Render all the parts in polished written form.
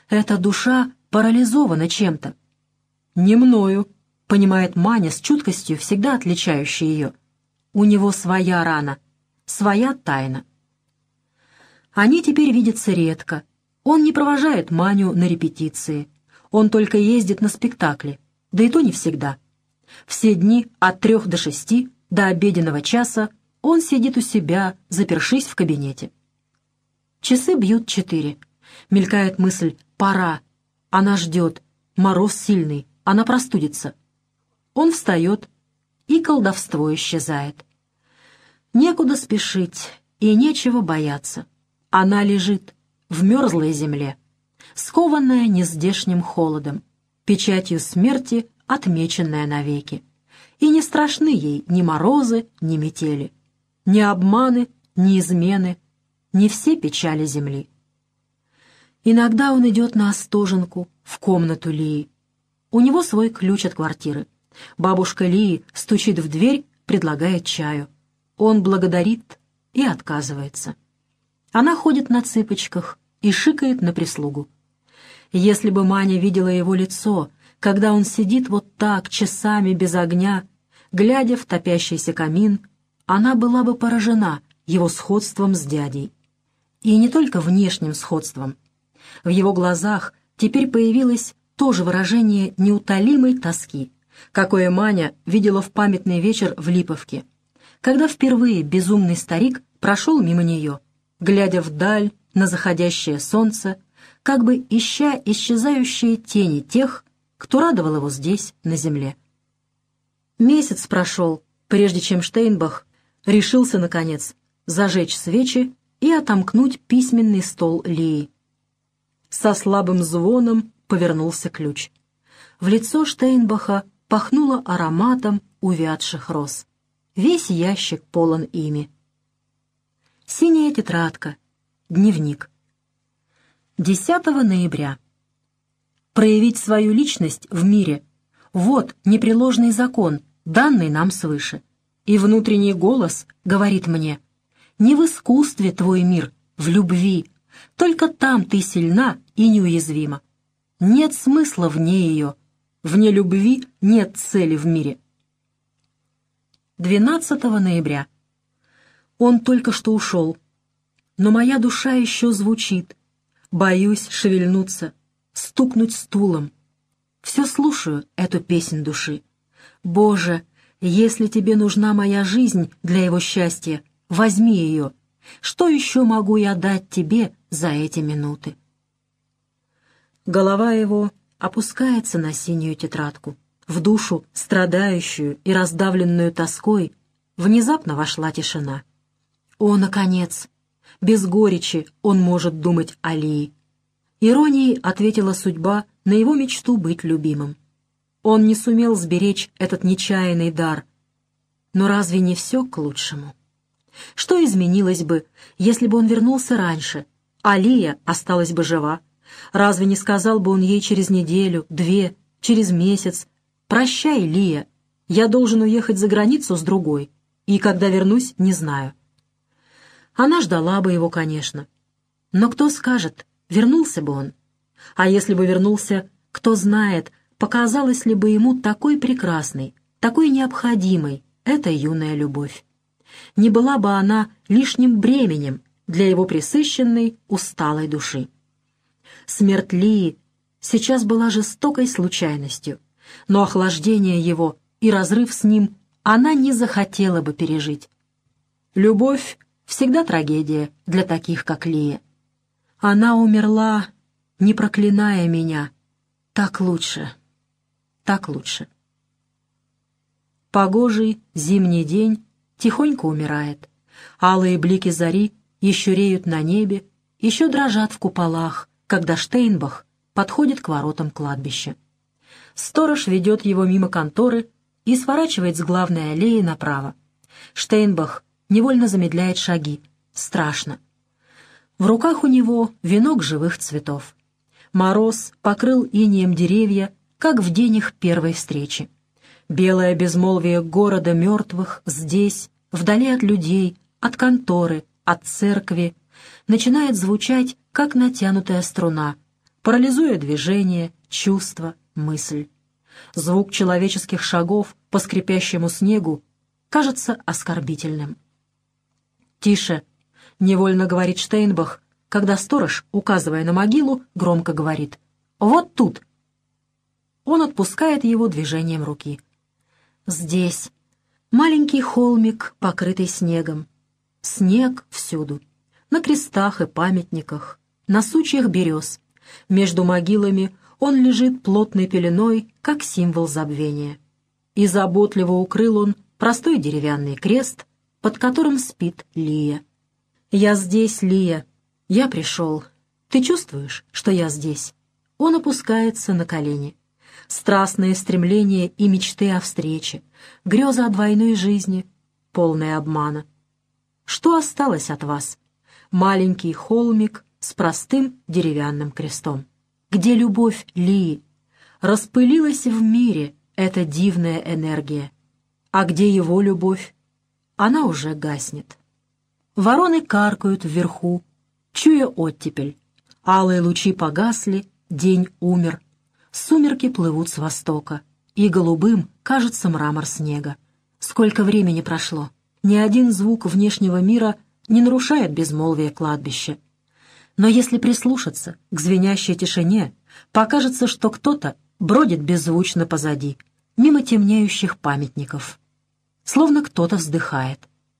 Эта душа парализована чем-то. «Не мною», — понимает Маня с чуткостью, всегда отличающей ее. У него своя рана, своя тайна. Они теперь видятся редко. Он не провожает Маню на репетиции. Он только ездит на спектакли, да и то не всегда. Все дни от 3 до 6, до обеденного часа, он сидит у себя, запершись в кабинете. Часы бьют 4. Мелькает мысль «пора». Она ждет. Мороз сильный. Она простудится. Он встает, и колдовство исчезает. Некуда спешить, и нечего бояться. Она лежит в мерзлой земле, скованная нездешним холодом, печатью смерти, отмеченная навеки. И не страшны ей ни морозы, ни метели, ни обманы, ни измены, ни все печали земли. Иногда он идет на Остоженку, в комнату Лии. У него свой ключ от квартиры. Бабушка Лии стучит в дверь, предлагает чаю. Он благодарит и отказывается. Она ходит на цыпочках и шикает на прислугу. Если бы Маня видела его лицо, когда он сидит вот так часами без огня, глядя в топящийся камин, она была бы поражена его сходством с дядей. И не только внешним сходством. В его глазах теперь появилось то же выражение неутолимой тоски, какое Маня видела в памятный вечер в Липовке, когда впервые безумный старик прошел мимо нее, глядя вдаль на заходящее солнце, как бы ища исчезающие тени тех, кто радовал его здесь, на земле. Месяц прошел, прежде чем Штейнбах решился, наконец, зажечь свечи и отомкнуть письменный стол Лии. Со слабым звоном повернулся ключ. В лицо Штейнбаха пахнуло ароматом увядших роз. Весь ящик полон ими. Синяя тетрадка. Дневник. 10 ноября. Проявить свою личность в мире — вот непреложный закон, данный нам свыше. И внутренний голос говорит мне: не в искусстве твой мир, в любви. Только там ты сильна и неуязвима. Нет смысла вне ее. Вне любви нет цели в мире. 12 ноября. Он только что ушел, но моя душа еще звучит. Боюсь шевельнуться, стукнуть стулом. Все слушаю эту песнь души. Боже, если тебе нужна моя жизнь для его счастья, возьми ее. Что еще могу я дать тебе за эти минуты? Голова его опускается на синюю тетрадку. В душу, страдающую и раздавленную тоской, внезапно вошла тишина. О, наконец! Без горечи он может думать о Лии. Иронией ответила судьба на его мечту быть любимым. Он не сумел сберечь этот нечаянный дар. Но разве не все к лучшему? Что изменилось бы, если бы он вернулся раньше, а Лия осталась бы жива? Разве не сказал бы он ей через неделю, 2, через месяц: «Прощай, Лия, я должен уехать за границу с другой, и когда вернусь, не знаю». Она ждала бы его, конечно. Но кто скажет, вернулся бы он? А если бы вернулся, кто знает, показалась ли бы ему такой прекрасной, такой необходимой эта юная любовь? Не была бы она лишним бременем для его пресыщенной, усталой души. Смерть Лии сейчас была жестокой случайностью, но охлаждение его и разрыв с ним она не захотела бы пережить. Любовь всегда трагедия для таких, как Лия. Она умерла, не проклиная меня. Так лучше, так лучше. Погожий зимний день тихонько умирает. Алые блики зари еще реют на небе, еще дрожат в куполах, когда Штейнбах подходит к воротам кладбища. Сторож ведет его мимо конторы и сворачивает с главной аллеи направо. Штейнбах невольно замедляет шаги. Страшно. В руках у него венок живых цветов. Мороз покрыл инеем деревья, как в день их первой встречи. Белое безмолвие города мертвых здесь, вдали от людей, от конторы, от церкви, начинает звучать, как натянутая струна, парализуя движение, чувство, мысль. Звук человеческих шагов по скрипящему снегу кажется оскорбительным. «Тише!» — невольно говорит Штейнбах, когда сторож, указывая на могилу, громко говорит: «Вот тут!» Он отпускает его движением руки. Здесь маленький холмик, покрытый снегом. Снег всюду. На крестах и памятниках, на сучьях берез. Между могилами он лежит плотной пеленой, как символ забвения. И заботливо укрыл он простой деревянный крест, под которым спит Лия. «Я здесь, Лия. Я пришел. Ты чувствуешь, что я здесь?» Он опускается на колени. Страстные стремления и мечты о встрече, греза о двойной жизни, полная обмана. Что осталось от вас? Маленький холмик с простым деревянным крестом. Где любовь Лии? Распылилась в мире эта дивная энергия. А где его любовь? Она уже гаснет. Вороны каркают вверху, чуя оттепель. Алые лучи погасли, день умер. Сумерки плывут с востока, и голубым кажется мрамор снега. Сколько времени прошло! Ни один звук внешнего мира не нарушает безмолвие кладбища. Но если прислушаться к звенящей тишине, покажется, что кто-то бродит беззвучно позади, мимо темнеющих памятников. Словно кто-то вздыхает.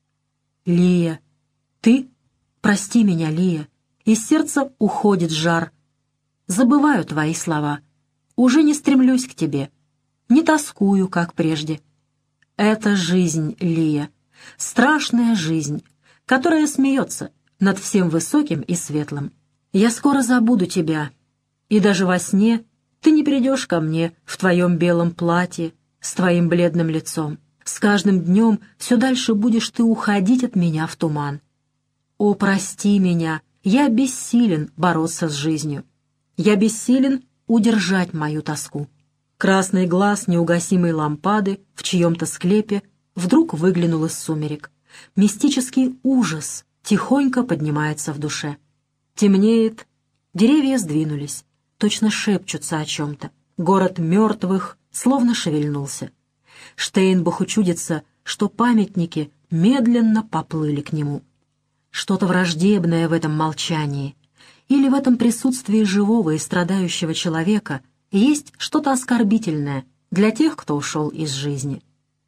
«Лия, ты? Прости меня, Лия!» Из сердца уходит жар. Забываю твои слова. Уже не стремлюсь к тебе, не тоскую, как прежде. Это жизнь, Лия, страшная жизнь, которая смеется над всем высоким и светлым. Я скоро забуду тебя, и даже во сне ты не придешь ко мне в твоем белом платье с твоим бледным лицом. С каждым днем все дальше будешь ты уходить от меня в туман. О, прости меня, я бессилен бороться с жизнью. Я бессилен удержать мою тоску. Красный глаз неугасимой лампады в чьем-то склепе вдруг выглянул из сумерек. Мистический ужас тихонько поднимается в душе. Темнеет, деревья сдвинулись, точно шепчутся о чем-то. Город мертвых словно шевельнулся. Штейнбаху чудится, что памятники медленно поплыли к нему. Что-то враждебное в этом молчании, или в этом присутствии живого и страдающего человека есть что-то оскорбительное для тех, кто ушел из жизни.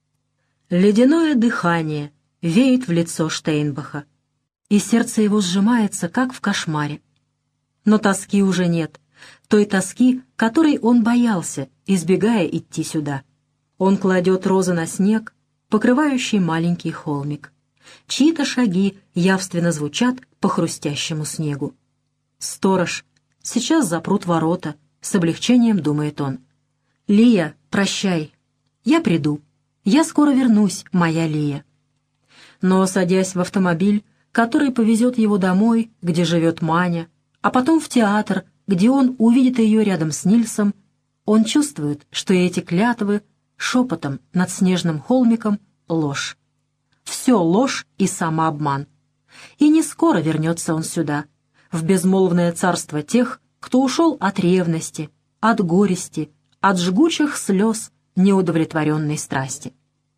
Ледяное дыхание веет в лицо Штейнбаха, и сердце его сжимается, как в кошмаре. Но тоски уже нет, той тоски, которой он боялся, избегая идти сюда. Он кладет розы на снег, покрывающий маленький холмик. Чьи-то шаги явственно звучат по хрустящему снегу. «Сторож, сейчас запрут ворота», — с облегчением думает он. «Лия, прощай. Я приду. Я скоро вернусь, моя Лия». Но, садясь в автомобиль, который повезет его домой, где живет Маня, а потом в театр, где он увидит ее рядом с Нильсом, он чувствует, что эти клятвы шепотом над снежным холмиком — ложь. Все ложь и самообман. И не скоро вернется он сюда, в безмолвное царство тех, кто ушел от ревности, от горести, от жгучих слез неудовлетворенной страсти.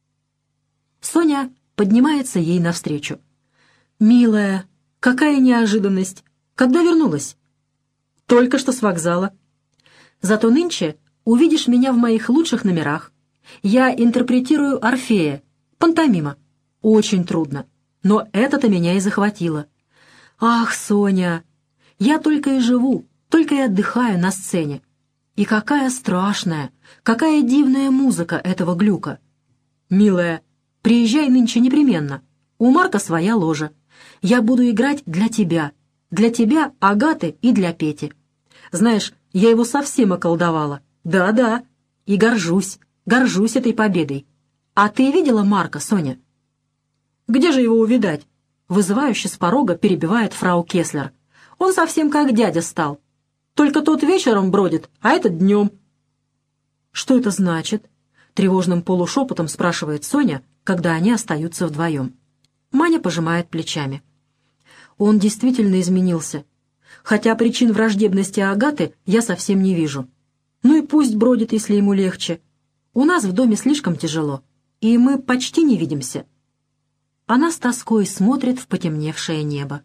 Соня поднимается ей навстречу. «Милая, какая неожиданность! Когда вернулась?» «Только что с вокзала. Зато нынче увидишь меня в моих лучших номерах. Я интерпретирую Орфея, пантомима. Очень трудно, но это-то меня и захватило. Ах, Соня, я только и живу, только и отдыхаю на сцене. И какая страшная, какая дивная музыка этого глюка. Милая, приезжай нынче непременно. У Марка своя ложа. Я буду играть для тебя, Агаты и для Пети. Знаешь, я его совсем околдовала. Да-да, и горжусь этой победой. А ты видела Марка, Соня?» «Где же его увидать?» — вызывающе с порога перебивает фрау Кеслер. «Он совсем как дядя стал. Только тот вечером бродит, а этот днем». «Что это значит?» — тревожным полушепотом спрашивает Соня, когда они остаются вдвоем. Маня пожимает плечами. «Он действительно изменился. хотя причин враждебности Агаты я совсем не вижу. Ну и пусть бродит, если ему легче. У нас в доме слишком тяжело, и мы почти не видимся». Она с тоской смотрит в потемневшее небо.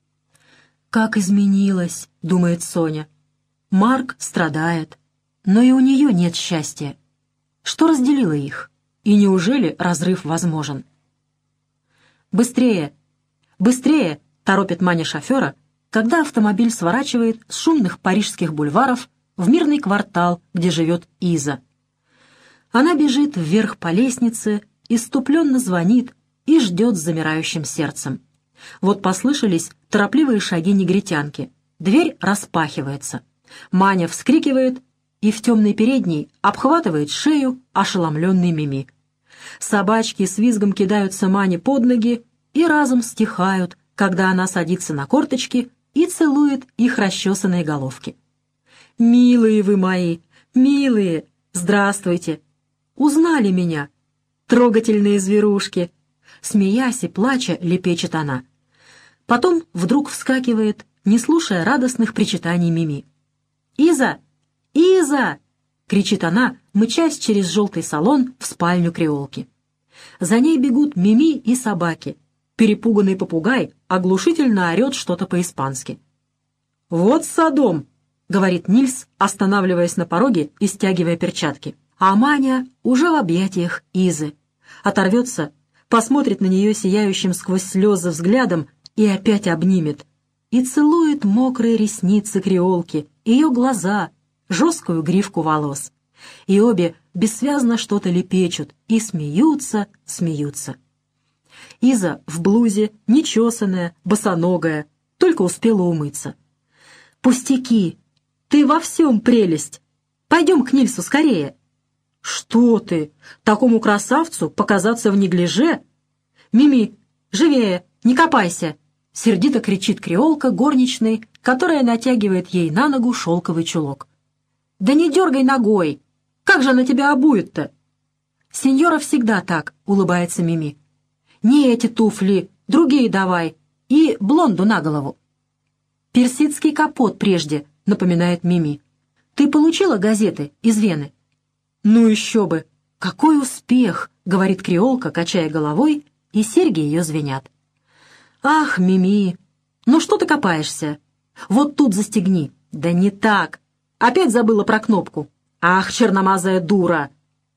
«Как изменилась», — думает Соня. «Марк страдает, но и у нее нет счастья. Что разделило их? И неужели разрыв возможен?» «Быстрее! Быстрее!» — торопит Маня шофера, когда автомобиль сворачивает с шумных парижских бульваров в мирный квартал, где живет Иза. Она бежит вверх по лестнице, исступленно звонит и ждет с замирающим сердцем. Вот послышались торопливые шаги негритянки. Дверь распахивается. Маня вскрикивает и в темной передней обхватывает шею ошеломленный Мими. Собачки с визгом кидаются Мане под ноги и разом стихают, когда она садится на корточки и целует их расчесанные головки. «Милые вы мои, милые, здравствуйте! Узнали меня? Трогательные зверушки!» Смеясь и плача, лепечет она. Потом вдруг вскакивает, не слушая радостных причитаний Мими. «Иза! Иза!» — кричит она, мчась через желтый салон в спальню креолки. За ней бегут Мими и собаки. Перепуганный попугай оглушительно орет что-то по-испански. «Вот Содом!» — говорит Нильс, останавливаясь на пороге и стягивая перчатки. А Маня уже в объятиях Изы. Оторвется, посмотрит на нее сияющим сквозь слезы взглядом и опять обнимет. И целует мокрые ресницы креолки, ее глаза, жесткую гривку волос. И обе бессвязно что-то лепечут и смеются, смеются. Иза в блузе, нечесанная, босоногая, только успела умыться. «Пустяки! Ты во всем прелесть! Пойдем к Нильсу скорее!» «Что ты? Такому красавцу показаться в неглиже?» «Мими, живее, не копайся!» — сердито кричит креолка горничной, которая натягивает ей на ногу шелковый чулок. «Да не дергай ногой! Как же она тебя обует-то?» «Сеньора всегда так», — улыбается Мими. «Не эти туфли, другие давай, и блонду на голову». «Персидский капот прежде», — напоминает Мими. «Ты получила газеты из Вены?» «Ну еще бы! Какой успех!» — говорит креолка, качая головой, и серьги ее звенят. «Ах, Мими! Ну что ты копаешься? Вот тут застегни!» «Да не так! Опять забыла про кнопку! Ах, черномазая дура!»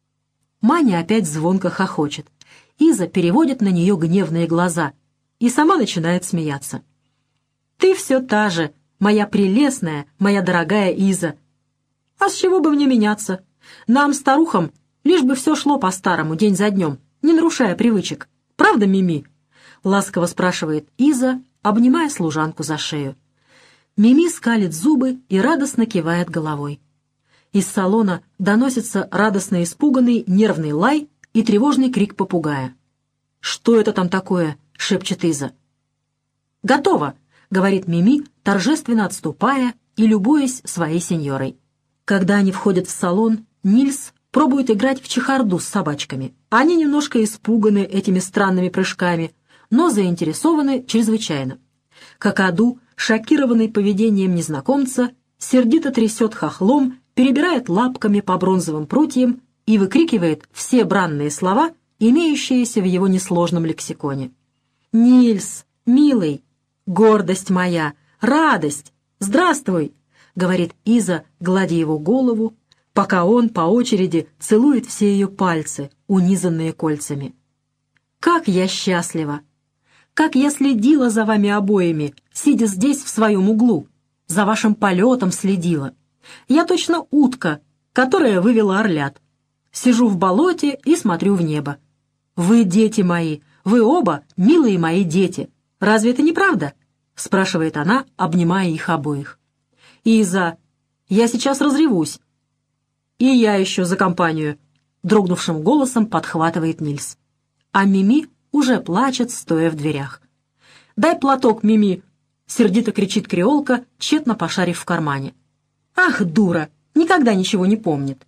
Маня опять звонко хохочет. Иза переводит на нее гневные глаза и сама начинает смеяться. «Ты все та же, моя прелестная, моя дорогая Иза! А с чего бы мне меняться? Нам, старухам, лишь бы все шло по-старому, день за днем, не нарушая привычек. Правда, Мими?» — ласково спрашивает Иза, обнимая служанку за шею. Мими скалит зубы и радостно кивает головой. Из салона доносится радостно испуганный нервный лай и тревожный крик попугая. «Что это там такое?» — шепчет Иза. «Готово!» — говорит Мими, торжественно отступая и любуясь своей сеньорой. Когда они входят в салон, Нильс пробует играть в чехарду с собачками. Они немножко испуганы этими странными прыжками, но заинтересованы чрезвычайно. Какаду, шокированный поведением незнакомца, сердито трясет хохлом, перебирает лапками по бронзовым прутьям и выкрикивает все бранные слова, имеющиеся в его несложном лексиконе. «Нильс, милый, гордость моя, радость, здравствуй!» — говорит Иза, гладя его голову, пока он по очереди целует все ее пальцы, унизанные кольцами. «Как я счастлива! Как я следила за вами обоими, сидя здесь в своем углу, за вашим полетом следила. Я точно утка, которая вывела орлят. Сижу в болоте и смотрю в небо. Вы дети мои, вы оба милые мои дети. Разве это не правда?» — спрашивает она, обнимая их обоих. «Иза, я сейчас разревусь». «И я еще за компанию», — дрогнувшим голосом подхватывает Нильс. А Мими уже плачет, стоя в дверях. «Дай платок, Мими!» — сердито кричит креолка, тщетно пошарив в кармане. «Ах, дура! Никогда ничего не помнит!»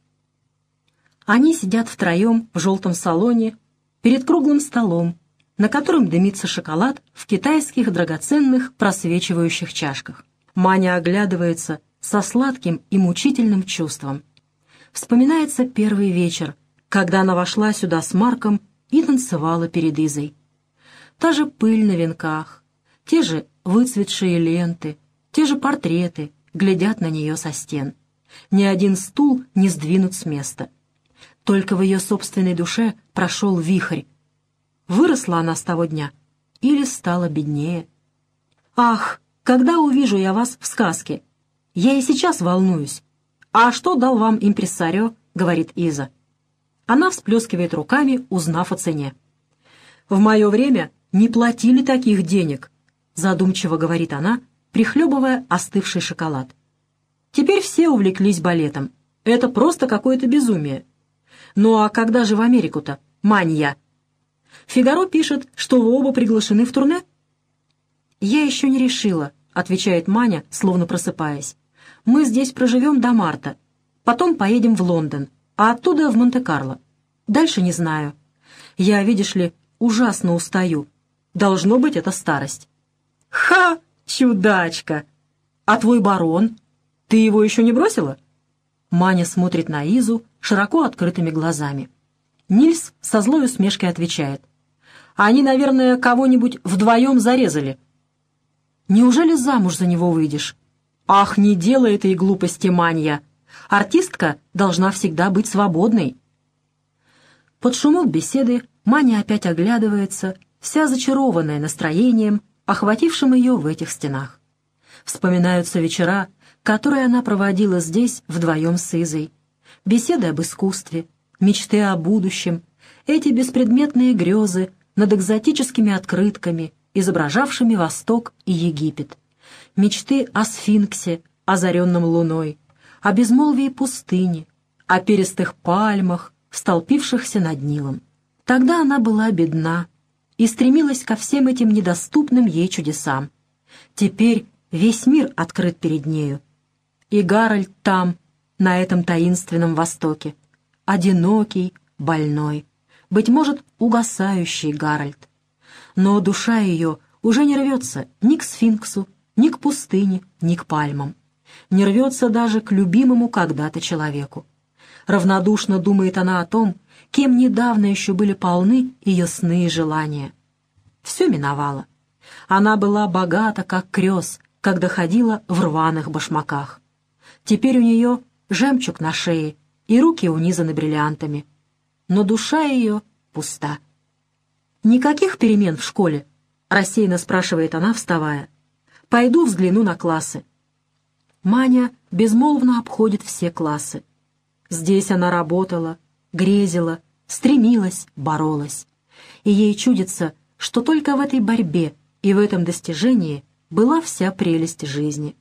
Они сидят втроем в желтом салоне перед круглым столом, на котором дымится шоколад в китайских драгоценных просвечивающих чашках. Маня оглядывается со сладким и мучительным чувством. Вспоминается первый вечер, когда она вошла сюда с Марком и танцевала перед Изой. Та же пыль на венках, те же выцветшие ленты, те же портреты глядят на нее со стен. Ни один стул не сдвинут с места. Только в ее собственной душе прошел вихрь. Выросла она с того дня или стала беднее? «Ах, когда увижу я вас в сказке? Я и сейчас волнуюсь. А что дал вам импрессарио?» — говорит Иза. Она всплескивает руками, узнав о цене. «В мое время не платили таких денег», — задумчиво говорит она, прихлебывая остывший шоколад. «Теперь все увлеклись балетом. Это просто какое-то безумие. Ну а когда же в Америку-то, Манья? Фигаро пишет, что вы оба приглашены в турне?» «Я еще не решила», — отвечает Маня, словно просыпаясь. «Мы здесь проживем до марта. Потом поедем в Лондон, а оттуда в Монте-Карло. Дальше не знаю. Я, видишь ли, ужасно устаю. Должно быть, это старость». «Ха! Чудачка! А твой барон? Ты его еще не бросила?» Маня смотрит на Изу широко открытыми глазами. Нильс со злой усмешкой отвечает. «Они, наверное, кого-нибудь вдвоем зарезали». «Неужели замуж за него выйдешь?» «Ах, не делай этой глупости, Манья! Артистка должна всегда быть свободной». Под шумок беседы Маня опять оглядывается, вся зачарованная настроением, охватившим ее в этих стенах. Вспоминаются вечера, которые она проводила здесь вдвоем с Изой. Беседы об искусстве, мечты о будущем, эти беспредметные грезы над экзотическими открытками, изображавшими Восток и Египет. Мечты о сфинксе, озаренном луной, о безмолвии пустыни, о перистых пальмах, столпившихся над Нилом. Тогда она была бедна и стремилась ко всем этим недоступным ей чудесам. Теперь весь мир открыт перед нею. И Гарольд там, на этом таинственном Востоке. Одинокий, больной, быть может, угасающий Гарольд. Но душа ее уже не рвется ни к сфинксу, ни к пустыне, ни к пальмам. Не рвется даже к любимому когда-то человеку. Равнодушно думает она о том, кем недавно еще были полны ее сны и желания. Все миновало. Она была богата, как крёс, когда ходила в рваных башмаках. Теперь у нее жемчуг на шее и руки унизаны бриллиантами. Но душа ее пуста. «Никаких перемен в школе?» — рассеянно спрашивает она, вставая. «Пойду взгляну на классы». Маня безмолвно обходит все классы. Здесь она работала, грезила, стремилась, боролась. И ей чудится, что только в этой борьбе и в этом достижении была вся прелесть жизни.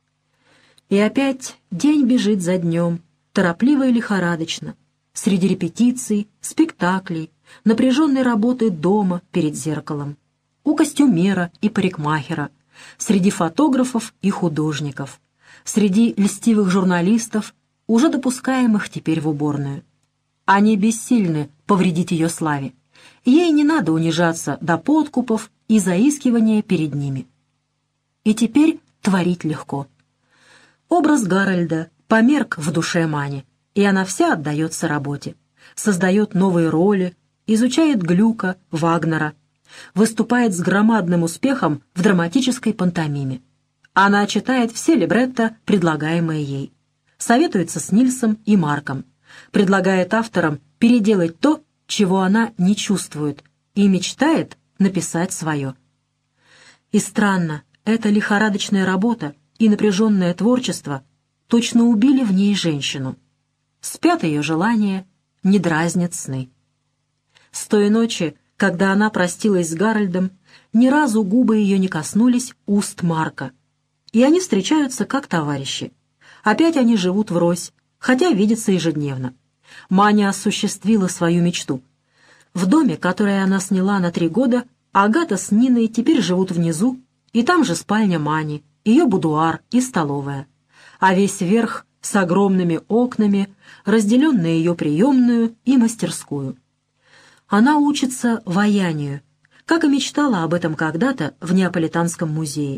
И опять день бежит за днем, торопливо и лихорадочно, среди репетиций, спектаклей, напряженной работы дома перед зеркалом, у костюмера и парикмахера, среди фотографов и художников, среди льстивых журналистов, уже допускаемых теперь в уборную. Они бессильны повредить ее славе. Ей не надо унижаться до подкупов и заискивания перед ними. И теперь творить легко. Образ Гарольда померк в душе Мани, и она вся отдается работе, создает новые роли, изучает Глюка, Вагнера, выступает с громадным успехом в драматической пантомиме. Она читает все либретто, предлагаемые ей, советуется с Нильсом и Марком, предлагает авторам переделать то, чего она не чувствует, и мечтает написать свое. И странно, эта лихорадочная работа и напряженное творчество точно убили в ней женщину. Спят ее желания, не дразнят сны. С той ночи, когда она простилась с Гарольдом, ни разу губы ее не коснулись уст Марка, и они встречаются как товарищи. Опять они живут врозь, хотя видятся ежедневно. Маня осуществила свою мечту. В доме, который она сняла на 3 года, Агата с Ниной теперь живут внизу, и там же спальня Мани, ее будуар и столовая. А весь верх с огромными окнами, разделен на ее приемную и мастерскую. Она учится ваянию, как и мечтала об этом когда-то в Неаполитанском музее.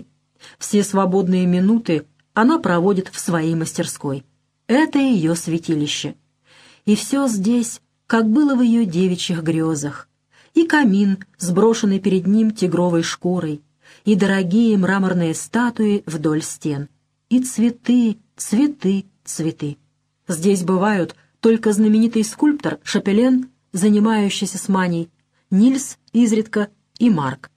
Все свободные минуты она проводит в своей мастерской. Это ее святилище. И все здесь, как было в ее девичьих грезах. И камин, сброшенный перед ним тигровой шкурой, и дорогие мраморные статуи вдоль стен, и цветы, цветы, цветы. Здесь бывают только знаменитый скульптор Шапелен, занимающийся с Маней, Нильс изредка и Марк.